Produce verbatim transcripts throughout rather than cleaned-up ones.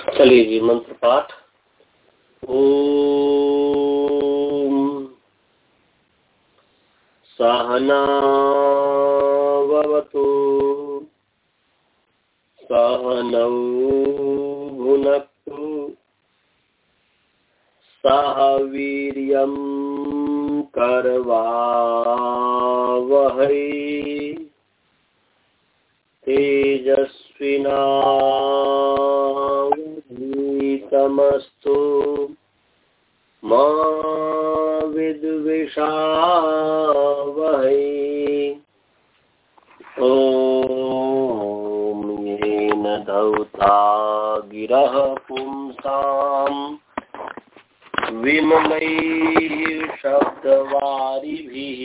चलिए जी, मंत्र पाठ। ओम सहना भवतु सहनौ भुनक्तु सह वीर्यं करवावहै तेजस्विनावधीतमस्तु मा विद्विषावहै। ॐ येन धौता गिरः पुंसां विमलैः शब्दवारिभिः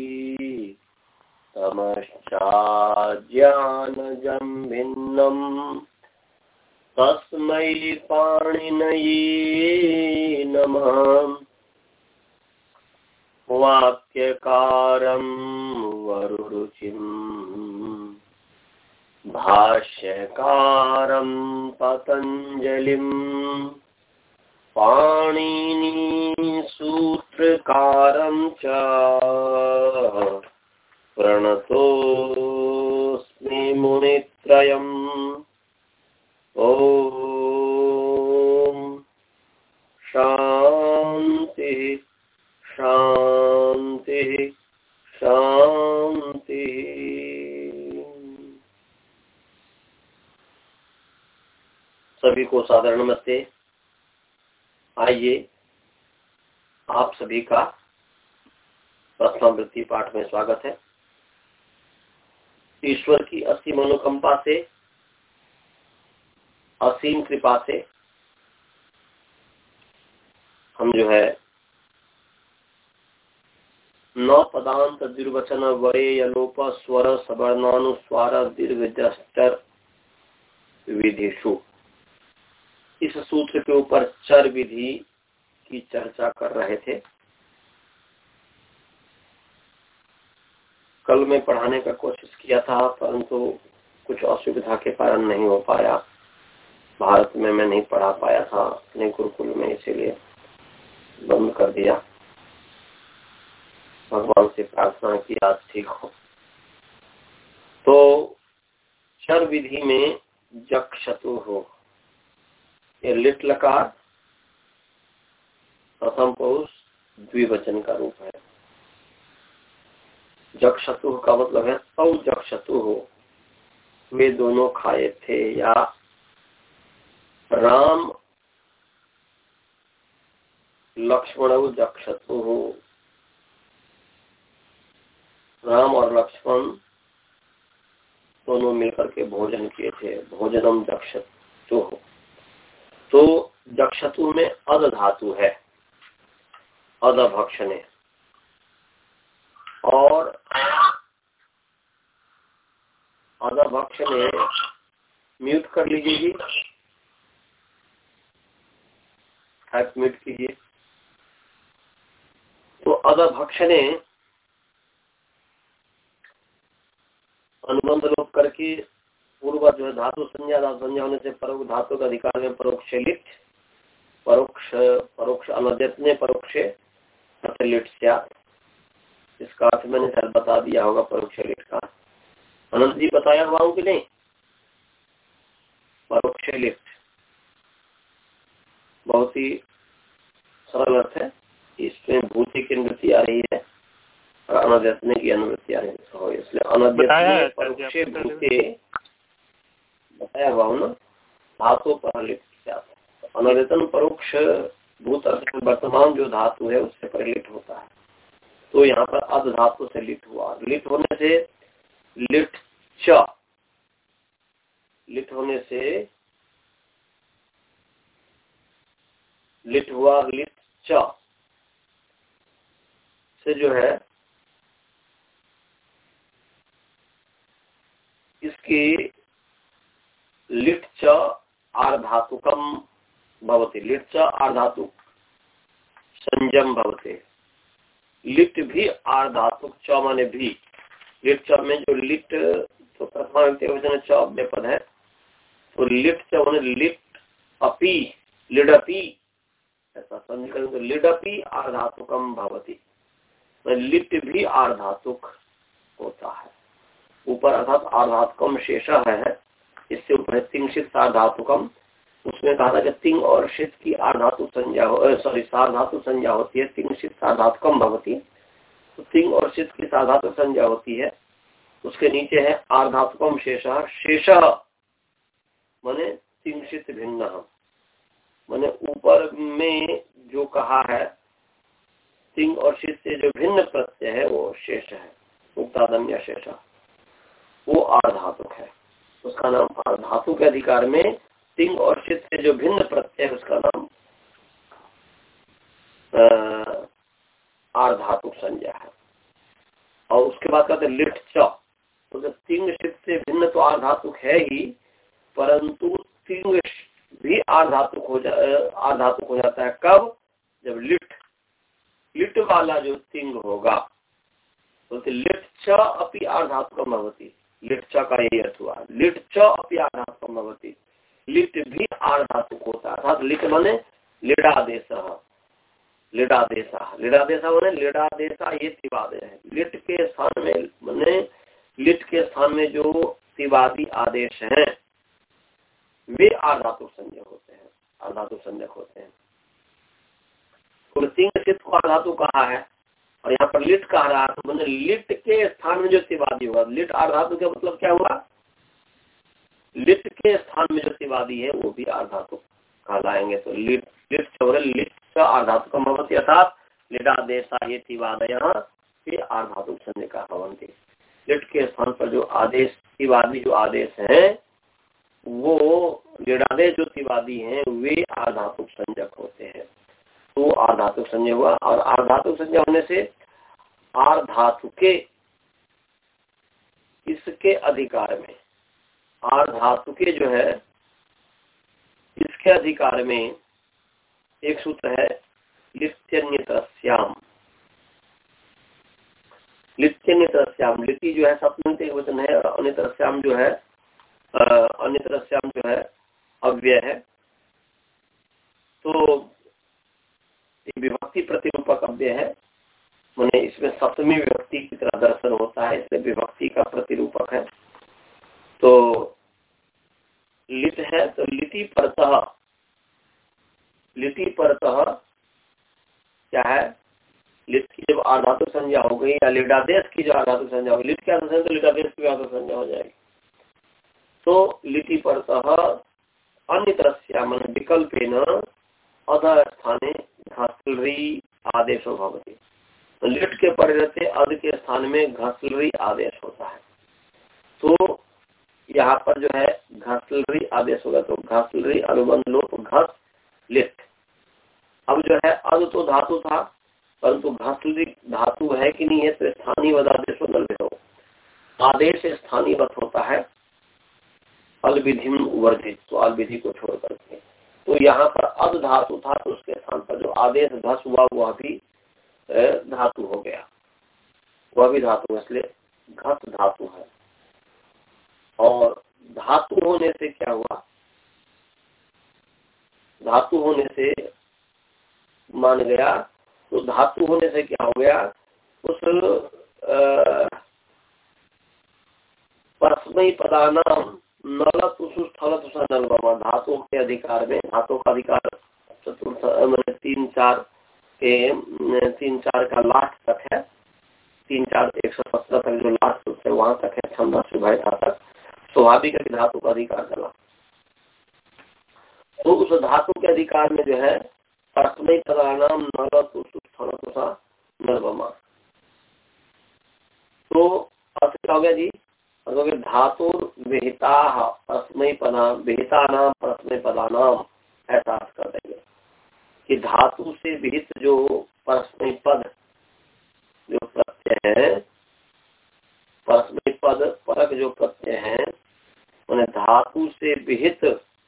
तमश्चाज्ञानजं भिन्नम् तस्मै पाणिनये नमः। वाक्यकारं वरुरुचिं भाष्यकारं पतञ्जलिं पाणिनी सूत्रकारं च प्रणतोऽस्मि मुनित्रयम्। ओम शांति शांति शांति। सभी को सादर नमस्ते। आइए आप सभी का प्रथमावृत्ति पाठ में स्वागत है। ईश्वर की असीम अनुकंपा से, असीम कृपा से हम जो है नौ पदांत द्विर्वचन वरे यलोप स्वर सवर्णानुस्वार दीर्घ विधिषु, इस सूत्र के ऊपर चर विधि की चर्चा कर रहे थे। कल मैं पढ़ाने का कोशिश किया था, परंतु कुछ असुविधा के कारण नहीं हो पाया। भारत में मैं नहीं पढ़ा पाया था अपने गुरुकुल में, इसीलिए बंद कर दिया। भगवान से प्रार्थना की आज ठीक हो। तो चर विधि में जक्षतु हो, ये लिट लकार प्रथम पुरुष द्विवचन का रूप है। जक्षतु का मतलब है तौ जक्षतु हो, वे दोनों खाए थे, या राम लक्ष्मण जक्षतु हो, राम और लक्ष्मण दोनों मिलकर के भोजन किए थे। भोजनम जक्षतु हो। तो जक्षतु में अद धातु है, अदभक्षणे। और अदभक्षणे म्यूट कर लीजिए जी, हैप म्यूट कीजिए। तो अदभक्षणे अनुबंध लोप करके पूर्व जो है धातु संज्ञा, धातु संज्ञा होने से परोक्ष धातु का अधिकार में परोक्ष लिट, परोक्ष परोक्ष अनद्यतने परोक्ष लिट स्यात्। इसका अर्थ मैंने शायद बता दिया होगा परोक्ष लिट का। अनंत जी बताया हुआ हूँ कि नहीं? परोक्ष लिट बहुत ही सरल अर्थ है। इसमें भूति की अनुवृत्ति आ रही है और अनद्यतने की अनुवृत्ति आ रही है, इसलिए अनद्यतने परोक्ष भूते बताया हुआ हूँ ना, धातु परलिट स्यात्। अनद्यतन परोक्ष भूत वर्तमान जो धातु है उससे परिलिट होता है। तो यहाँ पर अध धातु से लिट हुआ। लिट होने से लिट च, लिट होने से लिट हुआ, लिट च से जो है इसकी लिट च आर्धातुकम भवति। लिट च आर्धातुक संजम भवते। लिट भी आर्धातुक, च माने भी। लिट च में जो लिट तो प्रथमा च पद है, तो लिट च माने लिट अपि लिडपि ऐसा समझ करें तो लिडपि आर्धातुकम भवति, लिट भी आर्धातुक होता है। ऊपर अर्थात आर्धातुकम शेषः है, इससे ऊपर तिंशित सार्धातुकम। उसमें कहा था कि तिंग और शित की आर्धातु संज्ञा हो, सॉरी सार्धातु संज्ञा होती है, तिंशित सार्धातुकम भवति। तो तिंग और शित की सार्धातु संज्ञा होती है। उसके नीचे है आर्धातुकम शेषः, शेषः माने तिंशित भिन्न, माने ऊपर में जो कहा है तिंग और शित से जो भिन्न प्रत्यय है वो शेष है, उक्तादन्य शेष, वो आर्धातुक है। उसका नाम आर्धातु के अधिकार में तिंग और शित से जो भिन्न प्रत्यय है उसका नाम आर्धातुक संज्ञा है। और उसके बाद कहते लिट च, तो तिंग शित से भिन्न तो आर्धातुक है ही, परंतु तिंग भी आर्धातुक हो जा आर्धातुक हो जाता है। कब? जब लिट लिट वाला जो तिंग होगा, तो लिट च अपि आर्धातुकम भवति। लिट च का यही अर्थ हुआ, लिट च अपि आर्धातुकम भवति, लिट भी आर्धातुक होता है। अर्थात लिट माने लिडादेशः, लिडादेशः लिडादेशः माने लिडादेशा ये तिवादय है। लिट के स्थान में माने लिट के स्थान में जो तिवादी आदेश हैं वे आर्धातुक संज्ञक होते हैं, आर्धातुक संज्ञक होते हैं। तो तिंग शित को आर्धातुक कहा है और यहाँ पर लिट कह रहा है, तो मैंने लिट के स्थान में जो तिवादी होगा, लिट आर्धातुक का मतलब क्या हुआ? लिट के स्थान में जो तिवादी है वो भी आर्धातुक कहलाएंगे। तो लिट लिट चौरे लिट का आर्धातुक भवति, अर्थात लिडादेशा ये तिवादयः ये आर्धातुक संज्ञका भवन्ति। लिट के स्थान पर जो आदेश तिवादी जो आदेश है वो लिडादेश जो तिवादी हैं वे आर्धातुक संज्ञक होते हैं। तो आर्धातुक संज्ञा हुआ, और आर्धातुक संज्ञा होने से आर्धातुके इसके अधिकार में, आर्धातुके जो है इसके अधिकार में एक सूत्र है लित्यन्यतरस्याम। लित्यन्यतरस्याम, लिटि जो है सप्तमी एक वचन है, और अन्यतरस्याम जो है अन्यतरस्याम जो है अव्यय है। तो विभक्ति प्रतिरूपक अव्यय है, माने इसमें सप्तमी विभक्ति की तरह दर्शन होता है, इसलिए विभक्ति का प्रतिरूपक है। तो लिट है तो लिटि परतः, लिटि परतः क्या है? लिट की जब आर्धातुक संज्ञा हो गई या लिडादेश की जो आर्धातुक संज्ञा होगी, लिट क्या संज्ञा तो लिडादेश की आर्धातुक संज्ञा हो जाएगी। तो लिटि परतः अन्यतरस्या माने विकल्पेन अध स्थाने घसलरी आदेशो भवति। लिट के परिवर्ते अध के स्थान में घसलरी आदेश होता है। तो यहाँ पर जो है घसलरी आदेश होगा, तो घसलरी अनुबंध लोप घस लिट। अब जो है अध तो धातु था, परंतु घसलरी धातु है कि नहीं है, तो स्थानीय वद आदेश हो, आदेश स्थानीय वत होता है अलविधिम वर्जित, तो अलविधि को छोड़ करके। तो यहाँ पर अध धातु था, तो उसके स्थान पर जो आदेश घस हुआ वह भी धातु हो गया, वह भी धातु, इसलिए घस धातु है। और धातु होने से क्या हुआ? धातु होने से मान गया, तो धातु होने से क्या हो गया? उस परस्मयी पदानाम नलत स्थलत नलबमा, धातु के अधिकार में, धातु का अधिकार चतुर्थ मैंने तीन चार के तीन चार का लास्ट तक है, तीन चार एक सौ सत्रह तक जो लास्ट है वहां तक है, छंदा सुभायता तक स्वाभाविक धातु का अधिकार चला। तो उस धातु के अधिकार में जो है परस्मयी पदानाम नलत स्थलत नलबमा, तो अर्थ क्या हो गया जी? धातु विहिता परस्मयी पदा विहिता नाम परस्मयी पदानाम, ऐसा अर्थ कर देंगे कि धातु से विहित जो परस्मयी पद जो प्रत्यय है, परस्मयी पद परक जो प्रत्यय है, उन्हें धातु से विहित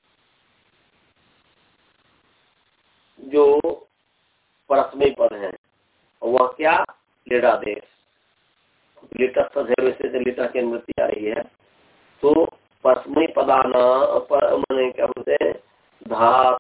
जो परस्मयी पद है वह क्या? लिडादेश, लिटस्थ से लिटा की अनुवृत्ति आ रही है। तो परस्मयी पदाना पर मैंने क्या बोलते हैं धा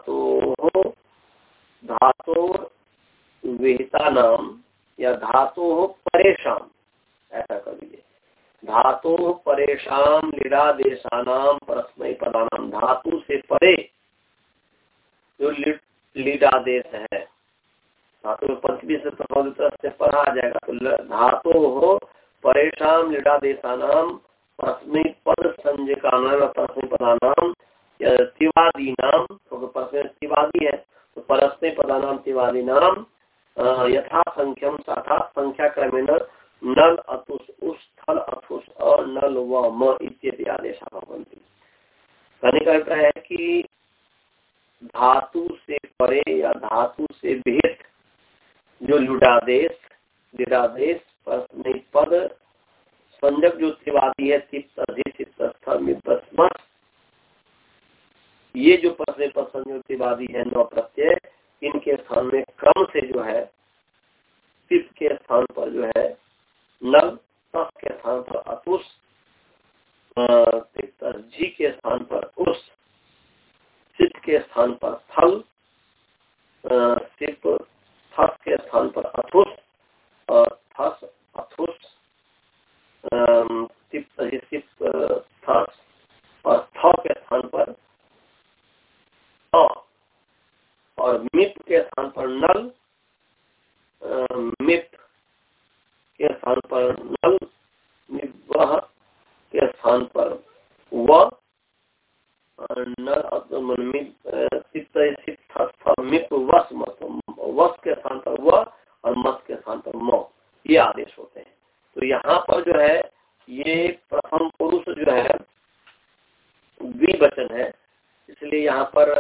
धातु परेशान लीडादेशानाम परस्मै पदानाम, धातु से परे जो लीडादेश है, धातु में पंचमी से से पढ़ा आ जाएगा, तो धातु हो परेशान लीडादेशानाम परस्मै पद संज्ञकानाम परस्मै पदानाम तिवादी नाम, तो परस्मै तिवादी है तो परस्मै पदानाम तिवादी नाम यथा संख्यम तथा संख्या क्रमेण नल अतुष उस थल अथुष और नल व म इत्यादि आदेशा भवन्ति। कहने का अभिप्राय है कि धातु से परे या धातु से विहित जो लुडादेश लिडादेश परस्मै पद संजक जो त्रिवादी है तिप्त अधि स्थल ये जो परस्मै पद संजक त्रिवादी है नौ प्रत्यय, इनके स्थान में क्रम से जो है तिप के स्थान पर जो है नल, तस के स्थान पर अतुष, जी के स्थान पर उस, सिप के स्थान पर थल, सिप थस के स्थान पर अथुष और थस अथुष, सिप सिप थस और थ के स्थान पर अ, और मिप के स्थान पर नल, मिप के स्थान पर नल, मिप के स्थान पर व, नल मिप वस मत, वस के स्थान पर व और मत के स्थान पर म, ये आदेश होते हैं। तो यहाँ पर जो है ये प्रथम पुरुष जो है द्विवचन है, इसलिए यहाँ पर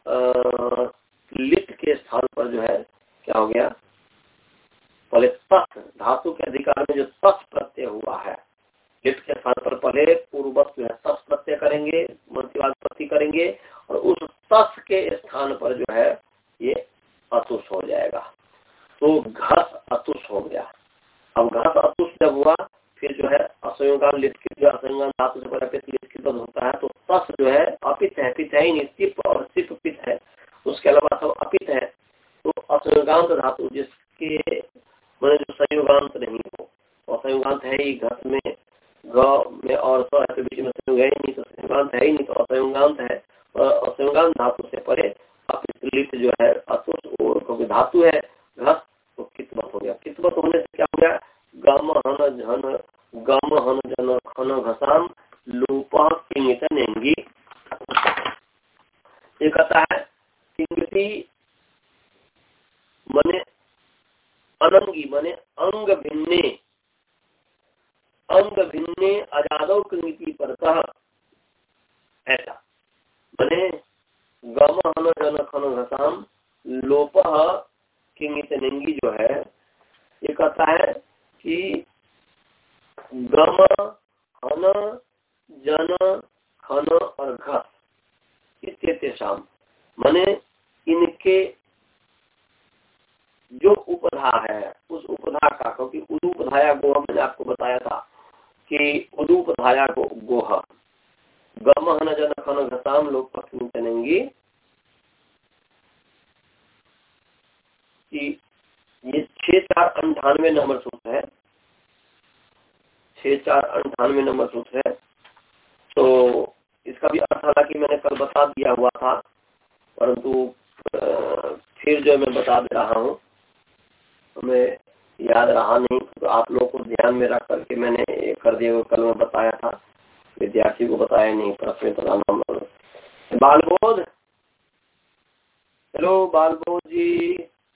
लिट के स्थान पर जो है क्या हो गया, पहले तस, धातु के अधिकार में जो तस प्रत्यय हुआ है, लिट के स्थान पर पहले पूर्ववत जो है तस प्रत्यय करेंगे, मंत्रिवाद प्रति करेंगे और उस तस के स्थान पर जो है ये अतुष हो जाएगा, तो घस अतुष हो गया। अब घस अतुष जब हुआ फिर जो है असंयोगान लिटकित जो असंयोगान धातु से परिपित लिटकित होता है, तो तस जो है अपित है, पित है ही नहीं, सिप और सिप पित है, उसके अलावा सब अपित है, तो असंयोगांत धातु जिसके मैंने जो संयोगांत नहीं हो, तो असंयोगांत है ही, घस में ग में और स के बीच में संयोग है ही नहीं, तो संयोगांत है ही नहीं, तो असंयोगांत है, और असंयोगांत धातु से परे अपित लिट जो है अतुष क्योंकि धातु है घस, तो कितवत हो गया। कितवत होने से क्या हो गया, गम हन झन गम हन जन खन घसाम लूप किंगित नेंगी। ये कहता है किंगति मने अनंगी मने अंग भिन्ने, अंग भिन्ने अजादव किंगति परतः, ऐसा मने गम हन जन खन घसाम लोप किंगित नेंगी जो है, ये कहता है कि गम हन जन खन और घस इत्येतेषाम माने इनके जो उपधा है उस उपधा का, क्योंकि उदुपधाया गोह मैंने आपको बताया था कि उदुपधाया गो गोह गम हन जन खन घसाम लोग पक्षी कि ये छह चार अंठानवे नंबर सूत्र है, छह चार अंठानवे नंबर सूत्र है। तो इसका भी अर्थ हालांकि मैंने कल बता दिया हुआ था, परंतु फिर जो मैं बता दे रहा हूँ, हमें याद रहा नहीं, तो आप लोगों को ध्यान में रख करके मैंने कर दिया हुआ, कल मैं बताया था, विद्यार्थी को बताया नहीं, प्रश्न बताना। बालबोध, हेलो बालबोध जी,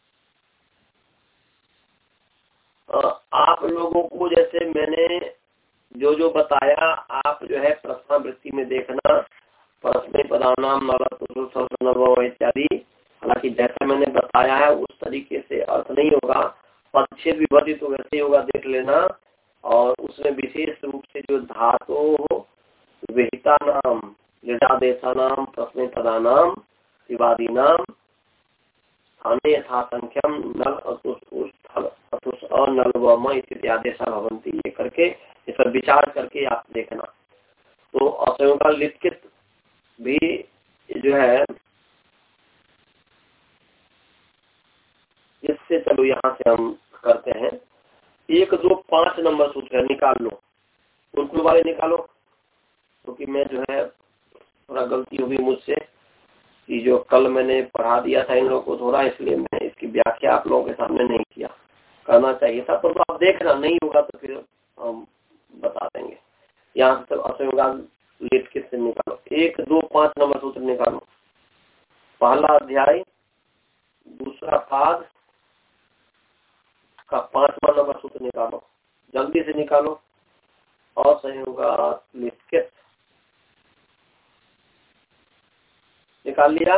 आप लोगों को जैसे मैंने जो जो बताया आप जो है प्रश्नावृत्ति में देखना, परस्मै पदानाम नव इत्यादि, हालांकि जैसा मैंने बताया है उस तरीके से अर्थ नहीं होगा, पदच्छेद विभक्ति तो वैसे ही होगा, देख लेना। और उसमें विशेष रूप से जो धातु विहिता नाम लिडादेशा नाम परस्मै पदानाम विवादी नाम स्थाने यथा संख्यम नल अतुष थल अतुष और नल व म इत्यादि आदेशा भवन्ति, ये करके इस पर विचार करके आप देखना। तो असंयोगा लिखित भी जो है, इससे चलो यहाँ से हम करते हैं, एक दो पांच नंबर सूत्र है, निकाल लो। उल्टू वाले निकालो, क्योंकि तो मैं जो है थोड़ा गलती हुई मुझसे कि जो कल मैंने पढ़ा दिया था इन लोगों को थोड़ा, इसलिए मैं इसकी व्याख्या आप लोगों के सामने नहीं किया, करना चाहिए था। तो, तो आप देखना, नहीं होगा तो फिर हम बता देंगे। यहाँ से सब असंयोगान लिट किससे निकालो, एक दो पांच नंबर सूत्र निकालो। पहला अध्याय दूसरा पाद का पांचवा नंबर सूत्र निकालो, जल्दी से निकालो। असंयोगात लिट किस निकाल लिया,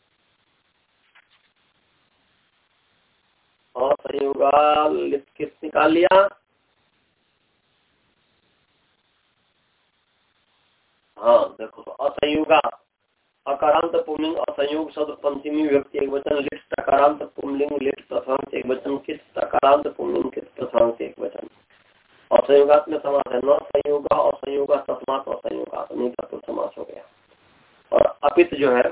असंयोगात लिट किस निकाल लिया। हाँ देखो, तो असंयोगा अकारांत पुल्लिंग असंयोग शब्द पंचमी व्यक्ति एक वचन, लिट टकारांत पुल्लिंग लिट प्रथमांत एक वचन, किस टकारांत पुल्लिंग किस प्रथमांत एक वचन। असंयोगात में समास है, न संयोगा असंयोगा तस्मात् असंयोगात, नहीं तत्पुरुष समास हो गया। और अपित जो है,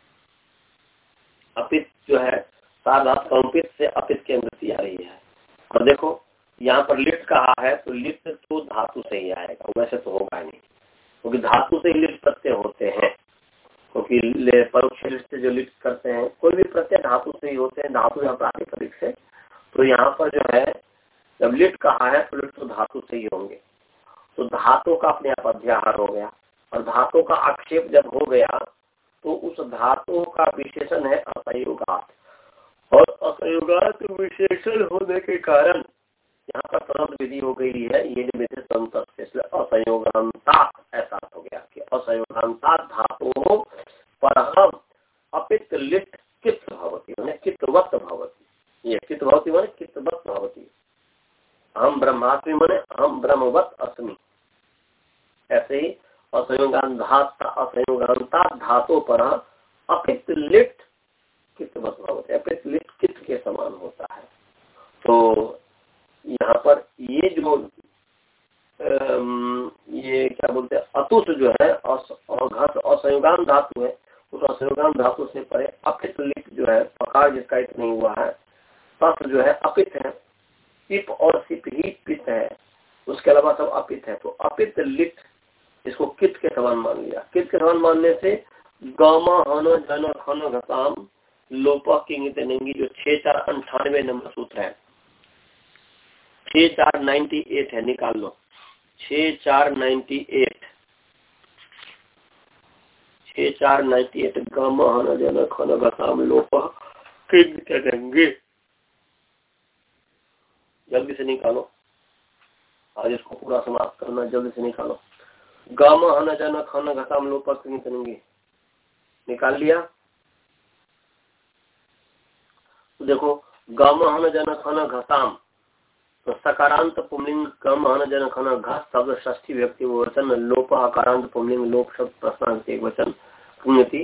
अपित जो है साधात कंपित से अपित की अनुवृत्ति आ रही है। और देखो यहाँ पर लिट कहा है, तो लिट तो धातु से ही आएगा, वैसे तो होगा नहीं, क्योंकि धातु से ही लिट प्रत्यय होते हैं। क्योंकि परोक्ष लिट से जो लिट करते हैं, कोई भी प्रत्यय धातु से ही होते हैं, धातु या प्रातिपदिक से। तो यहाँ पर जो है जब लिट कहा है तो लिट तो धातु से ही होंगे, तो धातु का अपने आप अध्याहार हो गया। और धातु का आक्षेप जब हो गया तो उस धातु का विशेषण है असंयोगात, और असंयोगात विशेषण होने के कारण यहाँ पर तुरंत विधि हो गई है, ये विधि संतत, इसलिए असंयोगांता ऐसा हो गया कि असंयोगांता धातु पर हम अपित लिट कित भवती माने कितवत भवती, ये कित भवती माने कितवत भवती। हम ब्रह्मास्मि माने हम ब्रह्मवत अस्मि, ऐसे ही असंयोगांता असंयोगांता धातु पर अपित लिट कितवत भवती, अपित लिट कित के समान होता है। तो यहाँ पर ये जो ये क्या बोलते हैं अतुष जो है असंयोगान धातु है, उस असंयोगान धातु से परे अपित लिट जो है, पकार जिसका इत नहीं हुआ है, तत् जो है अपित है, पिप और सिप ही पित है, उसके अलावा सब अपित है। तो अपित लिट इसको कित के समान मान लिया। कित के समान मानने से गामा हन जन खन घसाम लोपा किंगित नेंगी, जो छह चार अंठानवे नंबर सूत्र है, छह चार नाइन्टी एट है, निकाल लो। छह चार नाइन्टी एट छह चार नाइन्टी एट गम हन जन खन घसाम लोप करेंगे, जल्दी से निकालो, आज इसको पूरा समाप्त करना, जल्दी से निकालो। गम हन जन खन घसाम लोप करेंगे, निकाल लिया। तो देखो गम हन जन खन घसाम, तो सकारांत पुंलिंग कम हन जन खन घस शब्द षष्ठी व्यक्ति वचन, लोप अकारांत पुंलिंग लोप शब्द प्रश्नांत एक वचन, कुंगति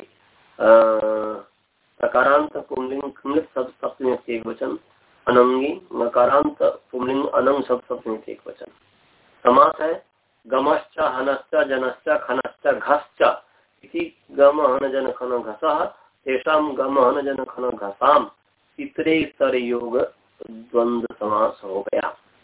सकारांत पुंलिंग कुंगित शब्द सप्तमी एक वचन, अनंगी नकारांत पुंलिंग अनंग शब्द सप्तमी एक वचन। समास है गमश्च हनश्च जनश्च खनश्च घश्च इति गम हन जन खन घसः तेषां गम हन जन खन घसाम इतरेतर योग द्वंद्व समास हो गया।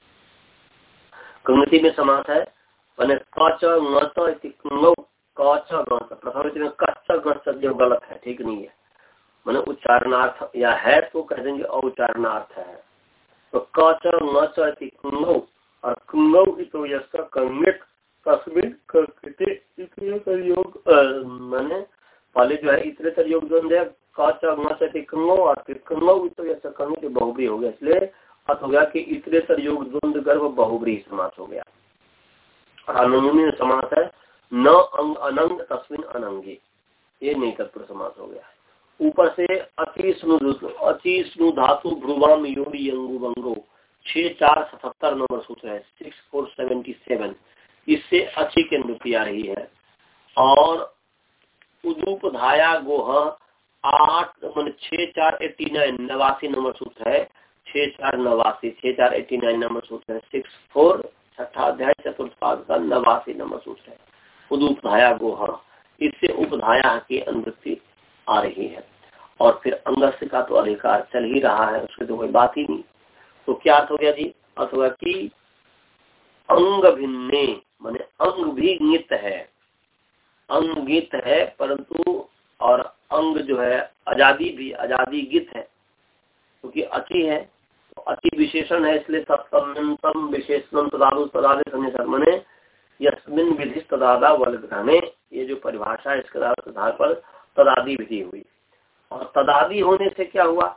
कंगति में समास है मैंने कच गत कच गत, प्रथम में कच्चा गत जो गलत है, ठीक नहीं है, मैंने उच्चारणार्थ या है तो कह देंगे औच्चारणार्थ है। तो कच गच कुंगौ और कुंगौ तो यस्का कंगित कस्मिन इतरेतर योग, मैंने पहले जो है इतरेतर योग द्वंद्व है कच गच कुंगौ और फिर कुंगौ तो यस्का कंगित बहुब्री हो गया, इसलिए अर्थ हो गया कि इतरेतर योग द्वंद्व गर्भ बहुब्री समास हो गया। और अनंगी समास है न अंग अनंग तस्मिन अनंगी, ये नहीं तत्पुरुष समास हो गया। ऊपर से अति स्नु अति स्नु धातु भ्रुवाम योड़ी अंगु बंगो, छह चार सतहत्तर नंबर सूत्र है, सिक्स फोर सेवेंटी सेवन, इससे अच्छी की अनुवृत्ति आ रही है। और उदूप धाया गोह आठ मान छह चार एट्टी नाइन नवासी नंबर सूत्र है, छह चार नवासी छह चार एट्टी नाइन नंबर सूत्र है, सिक्स फोर छठा अध्याय चतुर्थ पाद का नवासी नंबर सूत्र है, उदुपधाया गोह, इससे उपधाया की अनुवृत्ति आ रही है। और फिर अंगस्य का तो अधिकार चल ही रहा है, उसकी तो कोई बात ही नहीं। तो क्या अर्थ हो गया जी? अर्थ होगा कि अंग भिन्ने माने अंग भी ङित है, अंग ङित है, परंतु और अंग जो है आजादी भी अजादी गित है, क्योंकि तो अति है तो अति विशेषण है, इसलिए सप्तम विशेषण तदादु तदादि सन्निसर्ग मने यस्मिन विधि तदादा वलग्रहणे, ये जो परिभाषा है इसके आधार पर तदादि विधि हुई। और तदादि होने से क्या हुआ,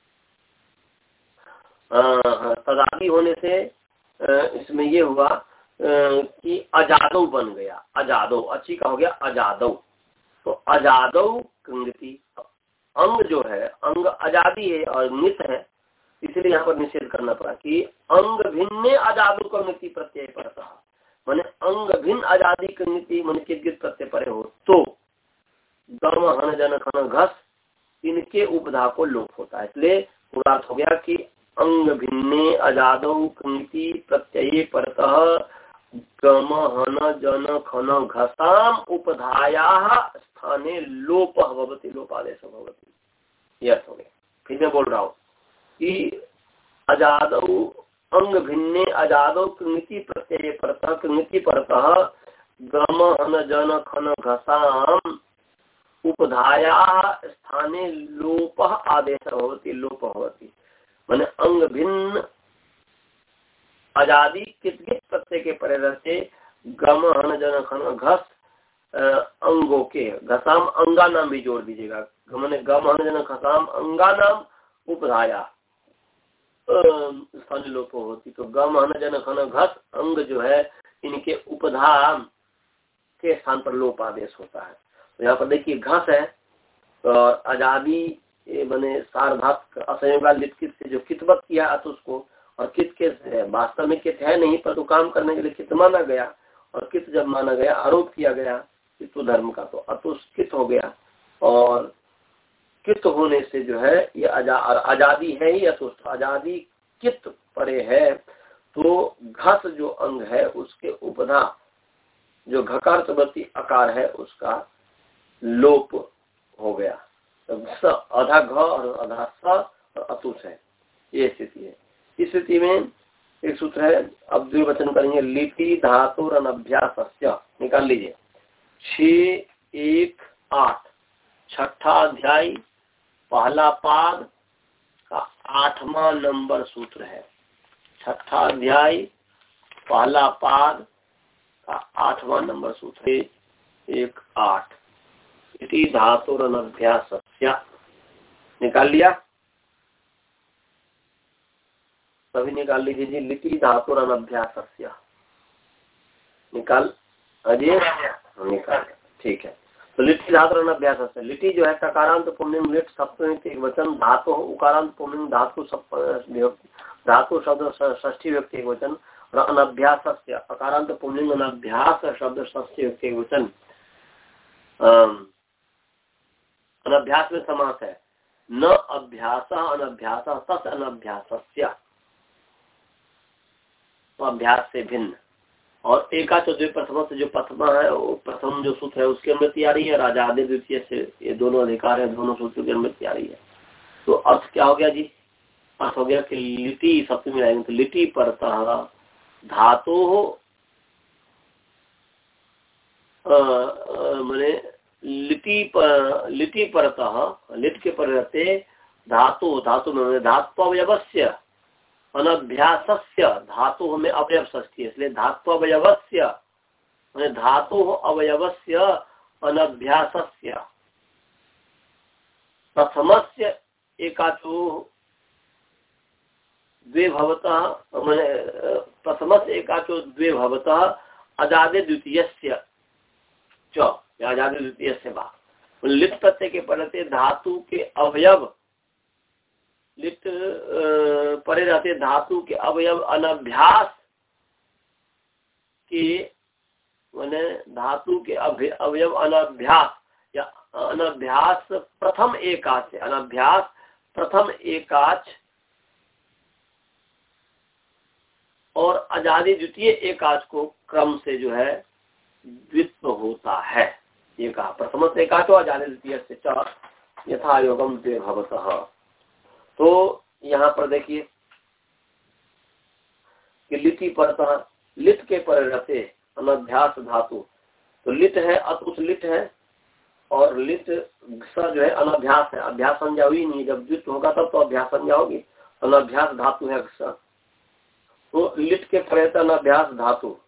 तदादि होने से इसमें ये हुआ कि अजादव बन गया, अजादव अच्छी का हो गया अजादव, तो अजादव कृंगति, अंग जो है अंग आजादी है और नित है, इसलिए यहाँ पर निषेध करना पड़ा कि अंग भिन्न अजादु कृंगति प्रत्यय पड़ता, माने अंग भिन्न आजादी कृंगति मन के गित प्रत्यय परे हो तो गम हन जन खन घस इनके उपधा को लोप होता है। इसलिए पूर्वार्थ हो गया कि अंग भिन्ने अजादौ कृंगति प्रत्यय परतः गम हन जन खन घसाम उपधायाः स्थाने लोप भवति, लोपादेश भवति, यह हो गया। फिर मैं बोल रहा हूँ कि अजादौ अंग भिन्ने अजादौ कृंगति प्रत्यय परतः कृंगति परतः गम हन जन खन घसाम उपधायाः स्थाने लोप आदेश भवति, लोप भवति, माने अंग भिन्न आजादी कित कित प्रत्यय के परे रहते गम हन जन खन घस अंगों के, घसाम अंगा नाम भी जोड़ दीजिएगा, गमने गम हन जन घसाम अंगा नाम उपधाया स्थानीय लोप होती, तो गम हन जन खन घस अंग जो है इनके उपधा के स्थान पर लोप आदेश होता है। तो यहाँ पर देखिए घस है और आजादी बने सार्वधात असंयोगा लिपकित से जो कितवत किया अतुष को, और कित के वास्तव में कित है नहीं पर तो काम करने के लिए कित माना गया, और कित जब माना गया आरोप किया गया कितु धर्म का, तो अतुष कित हो गया, और कित होने से जो है ये आजा, आजादी है ही अतुष, आजादी कित परे है, तो घस जो अंग है उसके उपधा जो घकार चबती आकार है उसका लोप हो गया, तो आधा घ और आधा स और अतुष है, ये स्थिति है। इस स्थिति में एक सूत्र है, अब द्विवचन करेंगे, लिपि धातु अनभ्यासस्य, निकाल लीजिए, छः एक आठ, छठा अध्याय पहला पाद का आठवां नंबर सूत्र है, छठा अध्याय पहला पाद का आठवां नंबर सूत्र है, एक आठ, इति धातुरनभ्यासस्य, निकाल लिया, सभी निकाल लीजिए जी, लिटि धातुरनभ्यासस्य, निकाल अजय निकाल, ठीक है। तो लिटि धातुरनभ्यासस्य, लिटि जो है टकारांत पुल्लिंग लिट सप्तमी एक वचन, धातु उकारांत पुल्लिंग धातु धातु शब्द षष्ठी व्यक्ति एक वचन, और अनभ्यासस्य अकारांत पुल्लिंग अनभ्यास शब्द षष्ठी व्यक्ति एक वचन। अनभ्यास में समास है, न अभ्यास अनभ्यास तस् अनभ्यासस्य, तो अभ्यास से भिन्न, और एका तो द्वे प्रथम से जो प्रथमा है वो प्रथम जो सूत्र है उसके अनुमति आ रही है, राजा आदि द्वितीय से ये दोनों अधिकार है, दोनों सूत्र की अनुमति आ रही है। तो अर्थ क्या हो गया जी, अर्थ हो गया कि लिटि सप्तमी आएंगे, तो लिटि परतः धातु मैंने लिटि पर लिटि परतः लिट के पर रहते धातु, धातु में धात्वयवस्य अनभ्यासस्य, धातु में अवयव षष्ठी है इसलिए धात्वयवस्य मैंने धातु अवयवस्य अनभ्यासस्य, प्रथमस्य एकाचो द्वे भवतः मैंने प्रथमस्य एकाचो द्वे भवतः अजादे द्वितीयस्य च, आजादी द्वितीय से बा लिट प्रत्यय के पढ़ते धातु के अवयव, लिट परे रहते धातु के अवयव अनभ्यास के मैंने धातु के अवयव अनभ्यास या अनभ्यास प्रथम एकाच से, अनभ्यास प्रथम एकाच और आजादी द्वितीय एकाच को क्रम से जो है द्वित्व होता है, ये कहा प्रथम से एकाचो आजादी द्वितीय से च यथा योगम द्वे भवतः। तो यहाँ पर देखिए कि लिटि परतः लिट के पर रहते अनभ्यास धातु, तो लिट है, अतुस लिट है, और लिट स जो है अनभ्यास है, अभ्यास संज्ञा हुई नहीं, जब द्वित होगा तब तो अभ्यास संज्ञा होगी, अनभ्यास धातु है स, तो लिट के परे अनभ्यास धातु,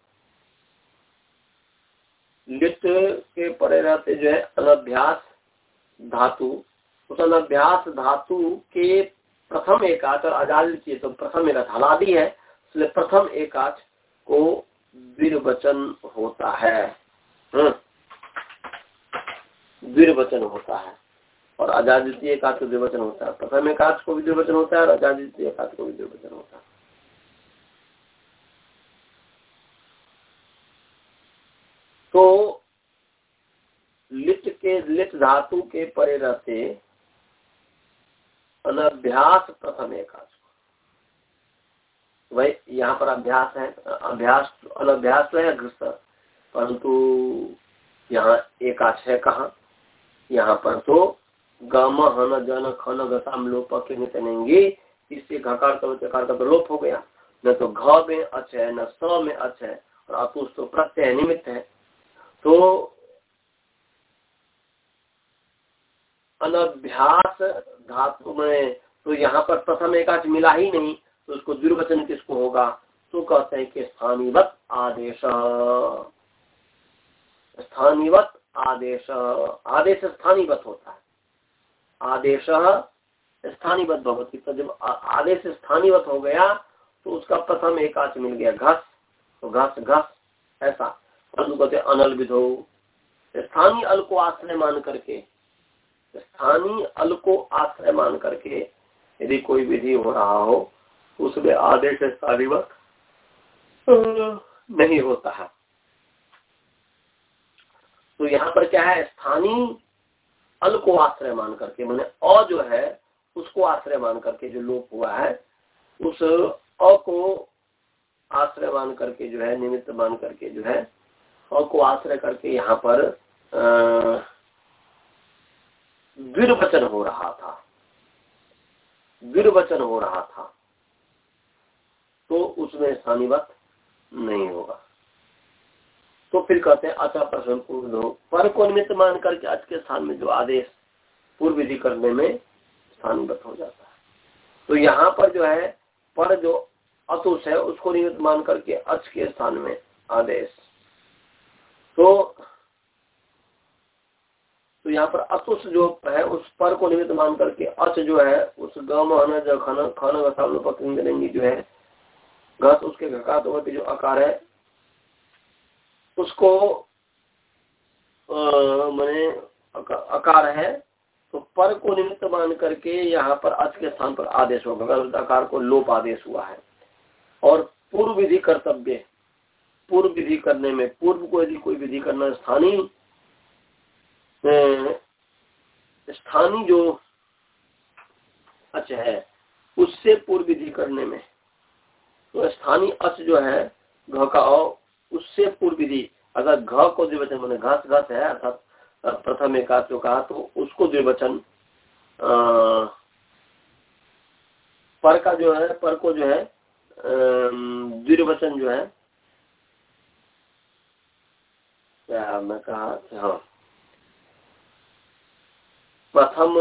लिट के परे रहते जो है अनभ्यास धातु, उस अनभ्यास धातु के प्रथम एकाच और अजाल चाहिए तो प्रथम एकाच हलादी है, इसलिए प्रथम एकाच को द्विर्वचन होता है, द्विर्वचन होता है, और अजादितीय एकाच को द्विवचन होता है, प्रथम एकाच को भी द्विवचन होता है और अजादितीय एकाच को भी द्विवचन होता है। तो लिट के लिट धातु के परे रहते अनभ्यास प्रथम एकाच, वही यहाँ पर अभ्यास है, अभ्यास अनभ्यास तो है घृत, परंतु यहाँ एकाच है कहाँ, यहाँ पर तो गम हन जन खन गसाम लोप के नितनेंगे, इससे घकार चकार का तो लोप हो गया, न तो घ में अच है न स में अच है, और अतुष तो प्रत्यय निमित्त है, तो अनभ्यास धातु में तो यहाँ पर प्रथम एकाच मिला ही नहीं, तो उसको द्विवचन किसको होगा, तो कहते हैं कि स्थानीवत आदेश, स्थानीवत आदेश, आदेश स्थानीवत होता है, आदेश स्थानीवत भवति, तो जब आदेश स्थानीवत हो गया तो उसका प्रथम एकाच मिल गया घस, तो घस घस ऐसा, परंतु कहते अनल विधो, स्थानीय अल को आश्रय मान करके, स्थानीय अल को आश्रय मान करके यदि कोई विधि हो रहा हो तो उसमें आदेश स्थानीवत नहीं होता है। तो यहाँ पर क्या है, स्थानीय अल को आश्रय मान करके, मैंने अ जो है उसको आश्रय मान करके जो लोप हुआ है, उस अ को आश्रय मान करके जो है, निमित्त मान करके जो है, अ को आश्रय करके यहाँ पर द्विर्वचन हो रहा था, द्विर्वचन हो रहा था, तो उसमें स्थानीवत नहीं होगा। तो फिर कहते हैं अचा प्रश्न पूर्व पर को निमित्त मान करके अच के स्थान में जो आदेश पूर्व विधि करने में स्थानीवत हो जाता है। तो यहाँ पर जो है पर जो अतुष है उसको निमित्त मान करके अच के स्थान में आदेश, तो तो यहाँ पर अतुष जो है उस पर को निमित्त मान करके अच जो है उस गम जो खन खन गसालेंगी जो है घस, उसके घका तो जो आकार है उसको माने आकार है, तो पर को निमित्त मान करके यहाँ पर अच के स्थान पर आदेश होगा, उस आकार को लोप आदेश हुआ है। और पूर्व विधि कर्तव्य, पूर्व विधि करने में, पूर्व को यदि कोई विधि करना, स्थानीय स्थानीय जो अच है उससे पूर्व विधि करने में, तो स्थानीय अच जो है घ का उससे पूर्व विधि, अगर घ को द्विवचन माने घास घास है अर्थात प्रथम एकाच जो कहा, तो उसको द्विवचन पर का जो है, पर को जो है द्विवचन जो है, क्या मैं कहा, हाँ प्रथम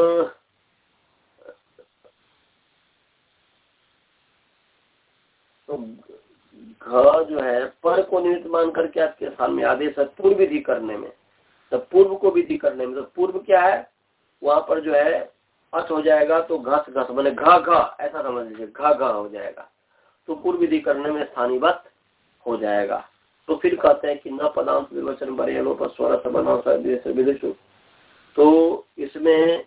तो घ जो है पर को निमित्त मान करके आपके स्थान में आदेश है पूर्व विधि करने में, तो पूर्व को विधि करने में, तो पूर्व क्या है वहां पर जो है अच हो जाएगा, तो घस घस मैंने घ घ ऐसा समझ लीजिए, घ घ हो जाएगा, तो पूर्व विधि करने में स्थानीवत हो जाएगा। तो फिर कहते हैं कि न पदांत विवचन बड़े लोप स्वर विदिशु, तो इसमें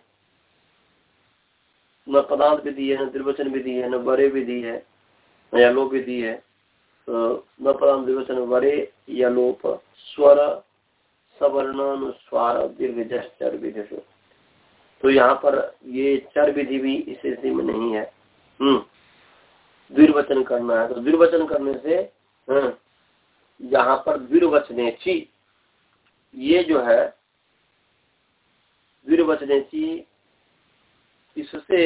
न पदांत विधि है, न त्रिवचन विधि है, न बड़े विधि है, न या लोप विधि है, तो न पदांत विवचन बड़े या लोप स्वर सवर्णानुस्वार दीर्घ चर विधिशु, तो यहाँ पर ये चर विधि भी इस स्थिति में नहीं है। हम्म द्विर्वचन करना है, तो द्विर्वचन करने से यहाँ पर द्विर्वचनेची, ये जो है द्विर्वचनेची, इससे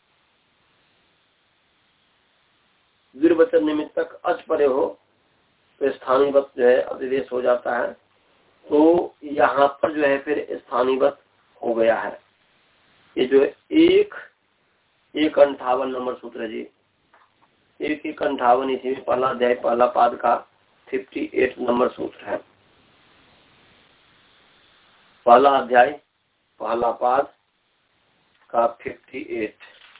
द्विर्वचन निमित्तक अच परे हो, तो स्थानीवत जो है अधिदेश हो जाता है। तो यहाँ पर जो है फिर स्थानीवत हो गया है। ये जो है एक एक अंठावन नंबर सूत्र है जी, एक एक अंठावन, इसी में पहला अध्याय पहला पाद का फिफ्टी एट नंबर सूत्र है। पहला अध्याय पहला पाद का फिफ्टी एट।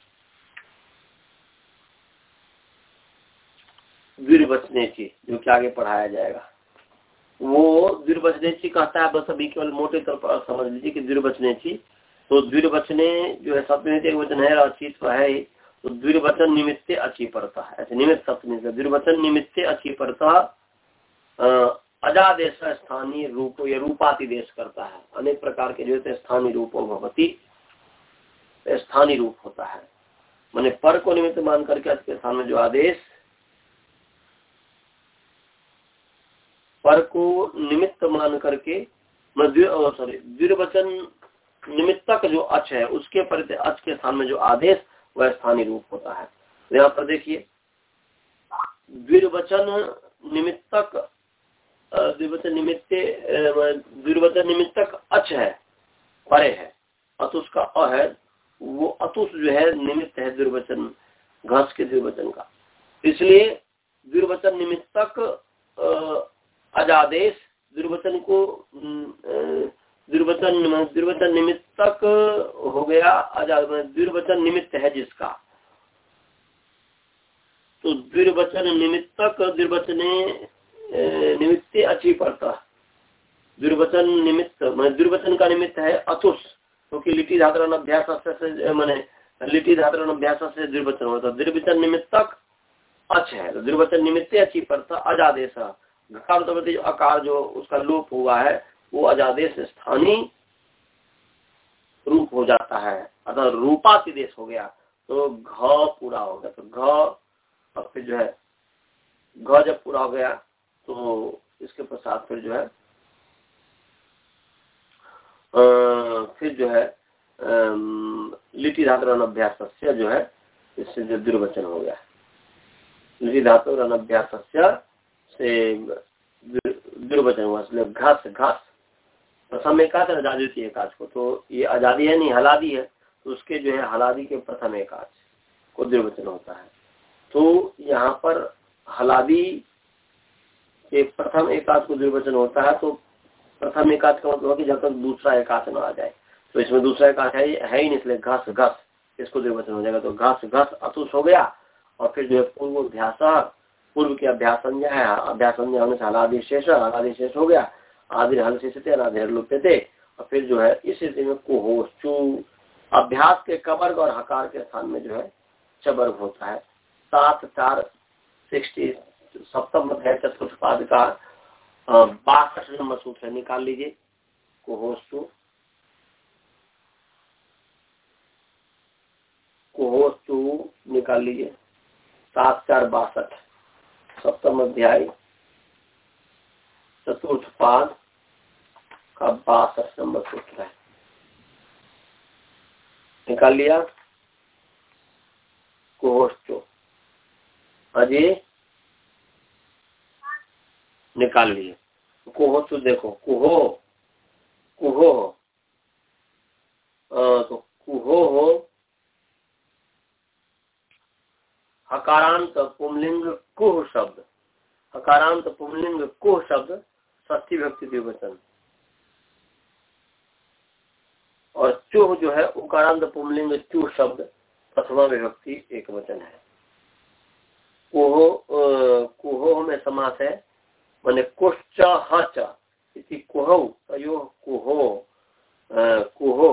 द्विर्वचनेची, जो कि आगे पढ़ाया जाएगा, वो द्विर्वचनेची कहता है। बस अभी केवल मोटे तौर पर समझ लीजिए कि द्विर्वचनेची, तो द्विर्वचने जो है सप्तमी एक वचन है और अचित है ही, तो द्विर्वचन निमित्ते अची पड़ता है। ऐसे निमित्त सप्तमी से द्विर्वचन निमित्ते अची पड़ता अजादेश स्थानीय रूप या रूपातिदेश करता है। अनेक प्रकार के जो है स्थानीय रूपो भवती, स्थानीय रूप होता है। माने पर को निमित्त मान करके इसके स्थान में जो आदेश, पर को निमित्त मान करके सॉरी द्विर्वचन निमित्तक जो अच है उसके परित अच के स्थान में जो आदेश वह स्थानीय रूप होता है। तो यहाँ पर देखिए द्विर्वचन निमित्तक द्विर्वचन निमित्ते द्विर्वचन निमित्तक अच है, परे है, अतुष का अ है, वो अतुष जो है निमित्त है द्विर्वचन घस के द्विर्वचन का। इसलिए द्विर्वचन निमित्तक अजादेश, द्विर्वचन को द्विर्वचन द्विर्वचन निमित्तक हो गया अजाद, द्विर्वचन निमित्त है जिसका, तो द्विर्वचन निमित्तक द्विर्वचने निमित्ते अच्छी पड़ता। द्विर्वचन निमित्त मैंने द्विर्वचन का निमित्त है अतुष, क्योंकि लिटी धातुरण अभ्यास से मैंने लिटी धातुरण अभ्यास से द्विर्वचन होता। द्विर्वचन निमित्तक अच है, तो द्विर्वचन निमित्ते अच्छी पड़ता अजादेश। घकार जो अकार जो उसका लोप हुआ है वो अजादेश स्थानीय रूप हो जाता है, अतः रूपातिदेश हो गया। तो घ पूरा हो गया, तो घ अब फिर जो है घ जब पूरा हो गया तो इसके पश्चात फिर जो है आ, फिर जो है लिटी धातुरण अभ्यास जो है इससे जो द्विर्वचन हो गया। लिटी धातुरण अभ्यास से द्विर्वचन हुआ, इसलिए घास घास प्रथम एकाच अजादी एकाच को, तो ये आजादी है नहीं हलादी है, तो उसके जो है हलादी के प्रथम एकाच को द्विर्वचन होता है। तो यहाँ पर हलादी के प्रथम एकाच को द्विर्वचन होता है, तो प्रथम एकाच का मतलब है कि जब तक दूसरा एकाच न आ जाए, तो इसमें दूसरा एकाच है, है ही नहीं, इसलिए घस घस इसको द्विर्वचन हो जाएगा। तो घस घस अतुष हो गया, और फिर जो है पूर्व अभ्यास, पूर्व की अभ्यास संज्ञा है, अभ्यास संज्ञा होने से हलादि शेष, हलादि शेष हो गया, आदि हल शेष थे, अनादि हल लुप्त थे, और फिर जो है इस स्थिति में कुहोश चू अभ्यास के कवर्ग और हकार के स्थान में जो है चवर्ग होता है। सात चार सिक्सटी सप्तम अध्याय चतुर्थ पाद का बासठ नंबर सूत्र निकाल लीजिए। कुहोश चू कुहोश चू निकाल लीजिए, सात चार बासठ सप्तम अध्याय चतुर्थ पाद का बासठ नंबर सूत्र है। निकाल लिया कुहोश्चो, अजय निकाल लिए। कुहोश्चो देखो कुहो कुहो आ, तो कुहो हो हकारांत पुंलिंग कुह शब्द, हकारांत पुंलिंग कुह शब्द षष्ठी विभक्ति द्विवचन, और चूह जो है उकारांत पुंलिंग चूह शब्द प्रथमा विभक्ति एक वचन है। कुहो कुहो में समास है, माने कुश्च हच इति कुहो तयो कुहो कुहो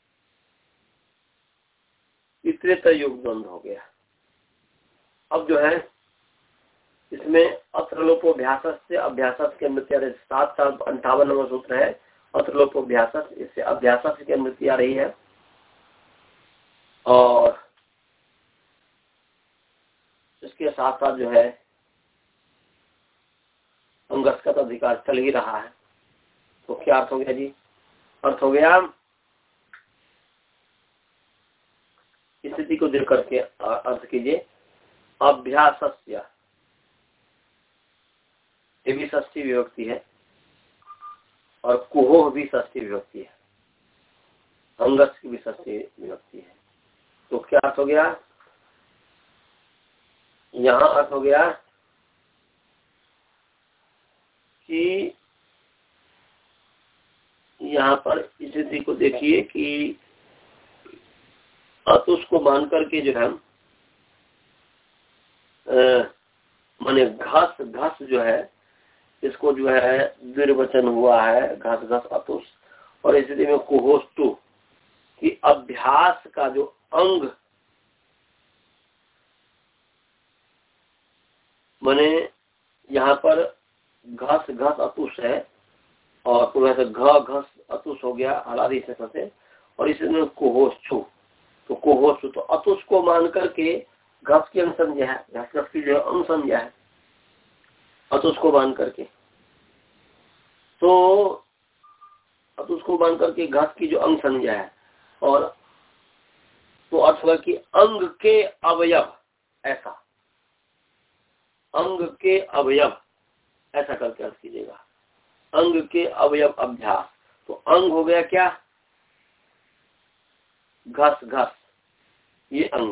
इतरेतर योग द्वंद्व हो गया। अब जो है इसमें अत्रलोपोभ्यास से अभ्यास के मृत्यु सात सात अंठावन नंबर सूत्र है। अत्रलोपोभ्यास इससे अभ्यास की मृत्यु आ रही है, और इसके साथ साथ जो है अंगस्कत अधिकार चल ही रहा है। तो क्या अर्थ हो गया जी? अर्थ हो गया स्थिति को देख करके अर्थ कीजिए। अभ्यासस्य ये भी षष्ठी विभक्ति है और कुहोह भी षष्ठी विभक्ति है, अंगस की भी षष्ठी विभक्ति है। तो क्या अर्थ हो गया, यहाँ अर्थ हो गया कि यहाँ पर स्थिति को देखिए कि अतुष को मान करके जो है माने घस घस जो है इसको जो है द्विर्वचन हुआ है, घस घस अतुष। और इस स्थिति में कुहोस्तु कि अभ्यास का जो अंग माने यहाँ पर घस घस अतुष है और तो वैसे घ घस अतुष हो गया हलादी से फंसे, और इसमें कुहोस्तु तो कुहोस्तु तो अतुष को मान करके घस की अंग संज्ञा है, घस की जो अंग संज्ञा है अतुष को मान करके। तो अतुष को मान करके घस की जो अंग संज्ञा है और तो अर्थ हुआ कि अंग के अवयव, ऐसा अंग के अवयव ऐसा करके अर्थ कीजिएगा, अंग के अवयव अभ्यास। तो अंग हो गया क्या, घस घस ये अंग,